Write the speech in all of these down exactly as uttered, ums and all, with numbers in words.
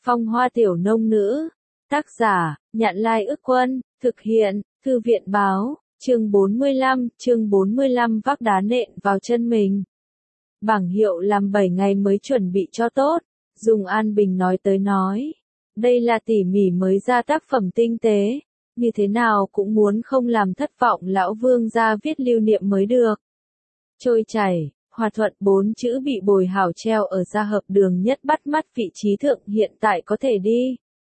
Phong hoa tiểu nông nữ. Tác giả, Nhạn Lai Ức Quân, thực hiện, Thư viện Báo, chương bốn mươi lăm, chương bốn mươi lăm vác đá nện vào chân mình. Bảng hiệu làm bảy ngày mới chuẩn bị cho tốt, dùng An Bình nói tới nói. Đây là tỉ mỉ mới ra tác phẩm tinh tế, như thế nào cũng muốn không làm thất vọng lão vương gia viết lưu niệm mới được. Trôi chảy, hòa thuận bốn chữ bị bồi hảo treo ở gia hợp đường nhất bắt mắt vị trí thượng hiện tại có thể đi.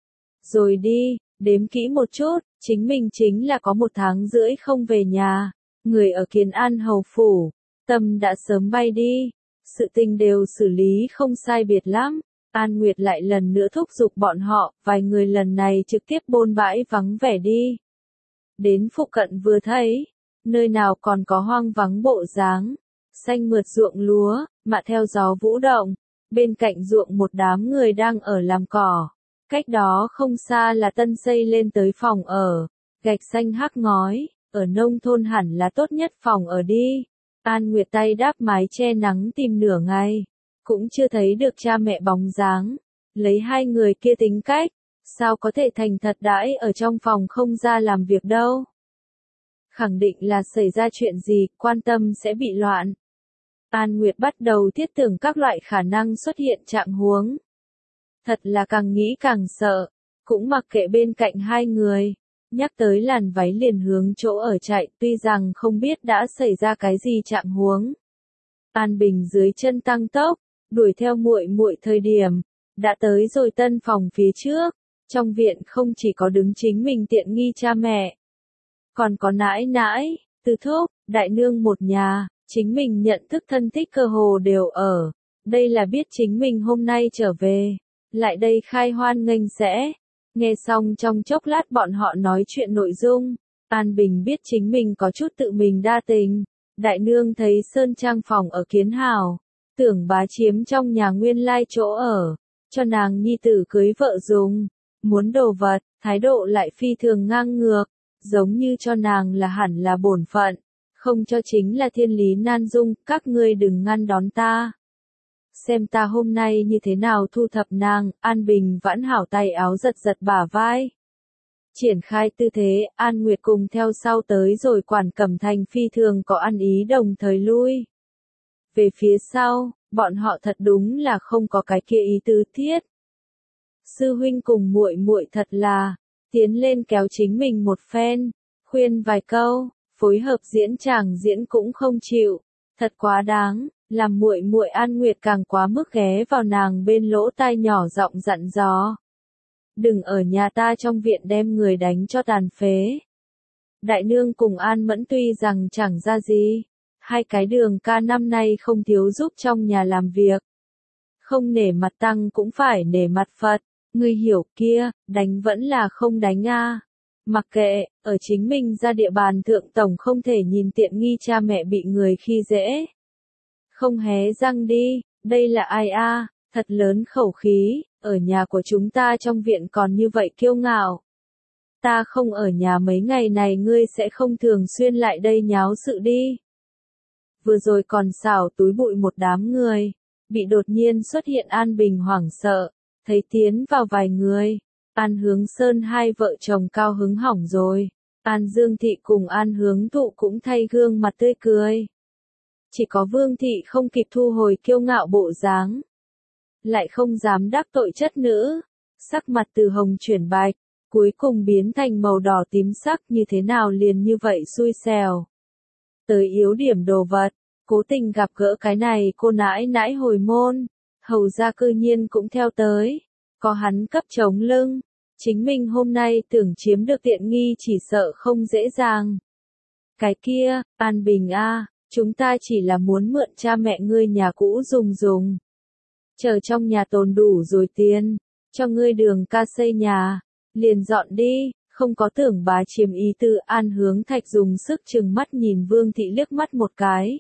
Rồi đi, đếm kỹ một chút, chính mình chính là có một tháng rưỡi không về nhà, người ở Kiến An hầu phủ, tâm đã sớm bay đi, sự tình đều xử lý không sai biệt lắm. An Nguyệt lại lần nữa thúc giục bọn họ, vài người lần này trực tiếp bôn bãi vắng vẻ đi. Đến phụ cận vừa thấy, nơi nào còn có hoang vắng bộ dáng, xanh mượt ruộng lúa, mà theo gió vũ động, bên cạnh ruộng một đám người đang ở làm cỏ. Cách đó không xa là tân xây lên tới phòng ở, gạch xanh hắc ngói, ở nông thôn hẳn là tốt nhất phòng ở đi. An Nguyệt tay đáp mái che nắng tìm nửa ngày, cũng chưa thấy được cha mẹ bóng dáng, lấy hai người kia tính cách, sao có thể thành thật đãi ở trong phòng không ra làm việc đâu. Khẳng định là xảy ra chuyện gì, quan tâm sẽ bị loạn. An Nguyệt bắt đầu thiết tưởng các loại khả năng xuất hiện trạng huống. Thật là càng nghĩ càng sợ, cũng mặc kệ bên cạnh hai người, nhắc tới làn váy liền hướng chỗ ở chạy, tuy rằng không biết đã xảy ra cái gì trạng huống. An Bình dưới chân tăng tốc, đuổi theo muội muội thời điểm, đã tới rồi tân phòng phía trước, trong viện không chỉ có đứng chính mình tiện nghi cha mẹ, còn có nãi nãi, từ thúc, đại nương một nhà, chính mình nhận thức thân thích cơ hồ đều ở, đây là biết chính mình hôm nay trở về, lại đây khai hoan nghênh sẽ. Nghe xong trong chốc lát bọn họ nói chuyện nội dung, An Bình biết chính mình có chút tự mình đa tình, đại nương thấy sơn trang phòng ở Kiến Hào, tưởng bá chiếm trong nhà nguyên lai chỗ ở, cho nàng nhi tử cưới vợ dùng, muốn đồ vật, thái độ lại phi thường ngang ngược, giống như cho nàng là hẳn là bổn phận, không cho chính là thiên lý nan dung, các ngươi đừng ngăn đón ta. Xem ta hôm nay như thế nào thu thập nàng, An Bình vãn hảo tay áo giật giật bả vai. Triển khai tư thế, An Nguyệt cùng theo sau tới rồi Quản Cẩm Thành phi thường có ăn ý đồng thời lui. Về phía sau, bọn họ thật đúng là không có cái kia ý tứ thiết. Sư huynh cùng muội muội thật là, tiến lên kéo chính mình một phen, khuyên vài câu, phối hợp diễn chàng diễn cũng không chịu, thật quá đáng. Làm muội muội An Nguyệt càng quá mức ghé vào nàng bên lỗ tai nhỏ giọng dặn dò. Đừng ở nhà ta trong viện đem người đánh cho tàn phế. Đại nương cùng An Mẫn tuy rằng chẳng ra gì, hai cái đường ca năm nay không thiếu giúp trong nhà làm việc. Không nể mặt tăng cũng phải nể mặt Phật, ngươi hiểu kia, đánh vẫn là không đánh a. Mặc kệ, ở chính mình ra địa bàn thượng tổng không thể nhìn tiện nghi cha mẹ bị người khi dễ. Không hé răng đi, đây là ai a, thật lớn khẩu khí, ở nhà của chúng ta trong viện còn như vậy kiêu ngạo. Ta không ở nhà mấy ngày này ngươi sẽ không thường xuyên lại đây nháo sự đi. Vừa rồi còn xảo túi bụi một đám người, bị đột nhiên xuất hiện An Bình hoảng sợ, thấy tiến vào vài người, An Hướng Sơn hai vợ chồng cao hứng hỏng rồi, An Dương Thị cùng An Hướng Thụ cũng thay gương mặt tươi cười. Chỉ có Vương Thị không kịp thu hồi kiêu ngạo bộ dáng. Lại không dám đắc tội chất nữ. Sắc mặt từ hồng chuyển bạch, cuối cùng biến thành màu đỏ tím sắc như thế nào liền như vậy xui xẻo. Tới yếu điểm đồ vật, cố tình gặp gỡ cái này cô nãi nãi hồi môn, hầu ra cư nhiên cũng theo tới. Có hắn cấp chống lưng, chính mình hôm nay tưởng chiếm được tiện nghi chỉ sợ không dễ dàng. Cái kia, An Bình a. Chúng ta chỉ là muốn mượn cha mẹ ngươi nhà cũ dùng dùng. Chờ trong nhà tồn đủ rồi tiền, cho ngươi đường ca xây nhà, liền dọn đi, không có tưởng bá chiếm ý tư. An Hướng Thạch dùng sức chừng mắt nhìn Vương Thị liếc mắt một cái.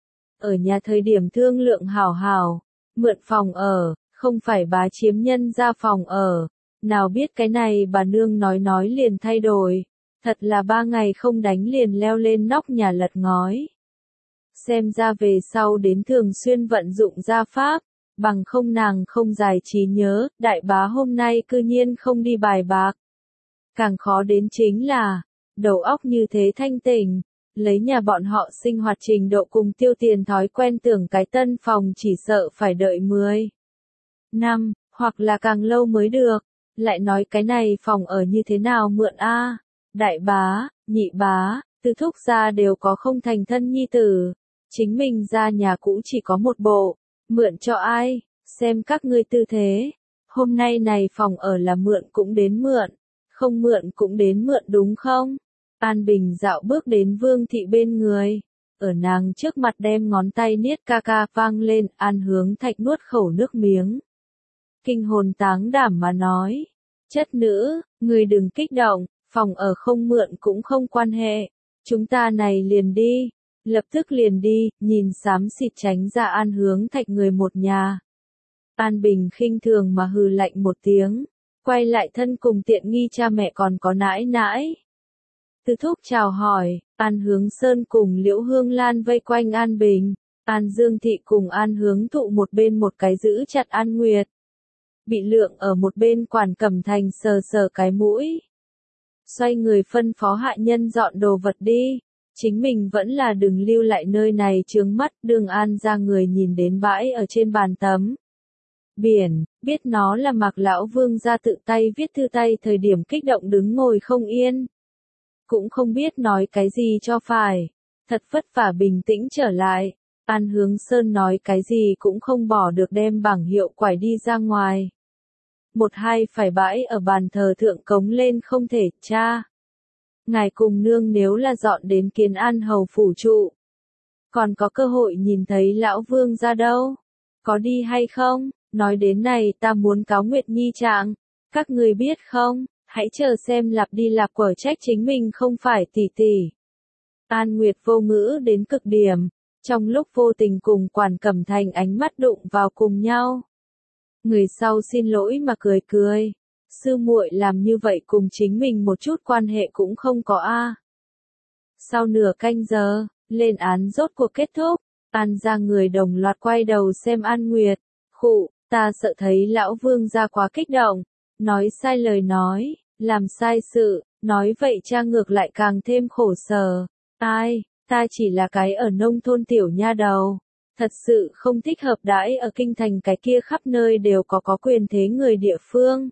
Ở nhà thời điểm thương lượng hảo hảo, mượn phòng ở, không phải bá chiếm nhân ra phòng ở, nào biết cái này bà nương nói nói liền thay đổi, thật là ba ngày không đánh liền leo lên nóc nhà lật ngói. Xem ra về sau đến thường xuyên vận dụng gia pháp, bằng không nàng không giải trí nhớ, đại bá hôm nay cư nhiên không đi bài bạc. Càng khó đến chính là, đầu óc như thế thanh tỉnh, lấy nhà bọn họ sinh hoạt trình độ cùng tiêu tiền thói quen tưởng cái tân phòng chỉ sợ phải đợi mười năm, hoặc là càng lâu mới được, lại nói cái này phòng ở như thế nào mượn a? Đại bá, nhị bá, tứ thúc gia đều có không thành thân nhi tử, chính mình ra nhà cũ chỉ có một bộ, mượn cho ai, xem các ngươi tư thế, hôm nay này phòng ở là mượn cũng đến mượn, không mượn cũng đến mượn đúng không? An Bình dạo bước đến Vương Thị bên người, ở nàng trước mặt đem ngón tay niết ca ca vang lên, An Hướng Thạch nuốt khẩu nước miếng. Kinh hồn táng đảm mà nói, chất nữ, người đừng kích động, phòng ở không mượn cũng không quan hệ, chúng ta này liền đi, lập tức liền đi, nhìn xám xịt tránh ra An Hướng Thạch người một nhà. An Bình khinh thường mà hừ lạnh một tiếng, quay lại thân cùng tiện nghi cha mẹ còn có nãi nãi. Từ thúc chào hỏi, An Hướng Sơn cùng Liễu Hương Lan vây quanh An Bình, An Dương Thị cùng An Hướng Thụ một bên một cái giữ chặt An Nguyệt. Bị Lượng ở một bên Quản Cẩm Thành sờ sờ cái mũi. Xoay người phân phó hạ nhân dọn đồ vật đi, chính mình vẫn là đừng lưu lại nơi này chướng mắt. Đường An ra người nhìn đến bãi ở trên bàn tấm biển, biết nó là Mạc Lão Vương ra tự tay viết thư tay thời điểm kích động đứng ngồi không yên. Cũng không biết nói cái gì cho phải, thật vất vả bình tĩnh trở lại, An Hướng Sơn nói cái gì cũng không bỏ được đem bảng hiệu quải đi ra ngoài. Một hai phải bãi ở bàn thờ thượng cống lên không thể, cha. Ngài cùng nương nếu là dọn đến Kiến An hầu phủ trụ, còn có cơ hội nhìn thấy Lão Vương ra đâu, có đi hay không? Nói đến này ta muốn cáo Nguyệt Nhi trạng, các người biết không, hãy chờ xem lặp đi lặp quở trách chính mình không phải tỷ tỷ. An Nguyệt vô ngữ đến cực điểm, trong lúc vô tình cùng Quản Cẩm Thành ánh mắt đụng vào cùng nhau. Người sau xin lỗi mà cười cười, sư muội làm như vậy cùng chính mình một chút quan hệ cũng không có a. Sau nửa canh giờ, lên án rốt cuộc kết thúc, An ra người đồng loạt quay đầu xem An Nguyệt, khụ, ta sợ thấy Lão Vương ra quá kích động, nói sai lời nói, làm sai sự, nói vậy cha ngược lại càng thêm khổ sở. Ai, ta chỉ là cái ở nông thôn tiểu nha đầu, thật sự không thích hợp đãi ở kinh thành cái kia khắp nơi đều có có quyền thế người địa phương.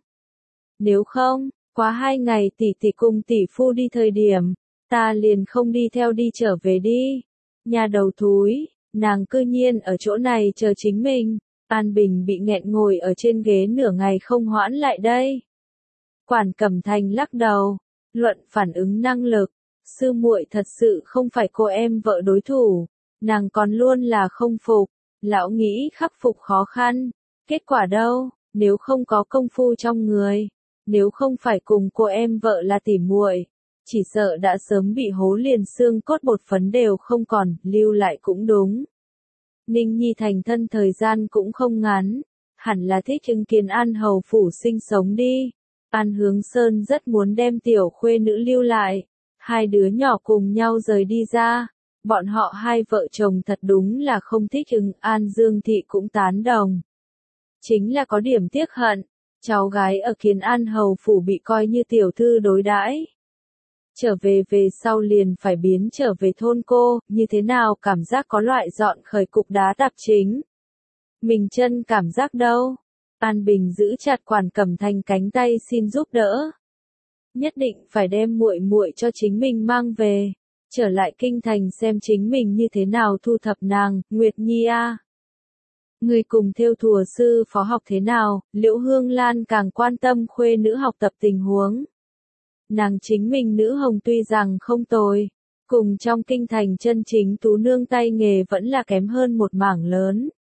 Nếu không, quá hai ngày tỷ tỷ cùng tỷ phu đi thời điểm, ta liền không đi theo đi trở về đi. Nhà đầu thúi, nàng cư nhiên ở chỗ này chờ chính mình. An Bình bị nghẹn ngồi ở trên ghế nửa ngày không hoãn lại đây. Quản Cẩm Thành lắc đầu, luận phản ứng năng lực, sư muội thật sự không phải cô em vợ đối thủ, nàng còn luôn là không phục, lão nghĩ khắc phục khó khăn, kết quả đâu, nếu không có công phu trong người, nếu không phải cùng cô em vợ là tỉ muội, chỉ sợ đã sớm bị hố liền xương cốt bột phấn đều không còn, lưu lại cũng đúng. Ninh Nhi thành thân thời gian cũng không ngắn, hẳn là thích chứng kiến An hầu phủ sinh sống đi. An Hướng Sơn rất muốn đem tiểu khuê nữ lưu lại, hai đứa nhỏ cùng nhau rời đi ra, bọn họ hai vợ chồng thật đúng là không thích ứng. An Dương Thị cũng tán đồng. Chính là có điểm tiếc hận, cháu gái ở Kiến An hầu phủ bị coi như tiểu thư đối đãi. Trở về về sau liền phải biến trở về thôn cô, như thế nào cảm giác có loại dọn khởi cục đá đạp chính. Mình chân cảm giác đâu? An Bình giữ chặt Quản Cẩm Thành cánh tay xin giúp đỡ. Nhất định phải đem muội muội cho chính mình mang về, trở lại kinh thành xem chính mình như thế nào thu thập nàng. Nguyệt Nhi a, người cùng thêu thùa sư phó học thế nào? Liễu Hương Lan càng quan tâm khuê nữ học tập tình huống. Nàng chính mình nữ hồng tuy rằng không tồi, cùng trong kinh thành chân chính tú nương tay nghề vẫn là kém hơn một mảng lớn.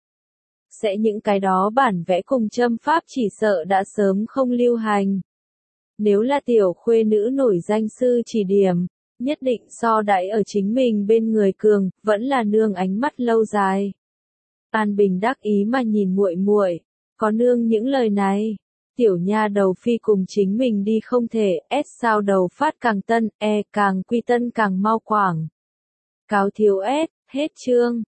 Sẽ những cái đó bản vẽ cùng châm pháp chỉ sợ đã sớm không lưu hành. Nếu là tiểu khuê nữ nổi danh sư chỉ điểm, nhất định so đãi ở chính mình bên người cường, vẫn là nương ánh mắt lâu dài. An Bình đắc ý mà nhìn muội muội, có nương những lời này, tiểu nha đầu phi cùng chính mình đi không thể, S sao đầu phát càng tân, E càng quy tân càng mau quảng. Cáo thiếu S, hết chương.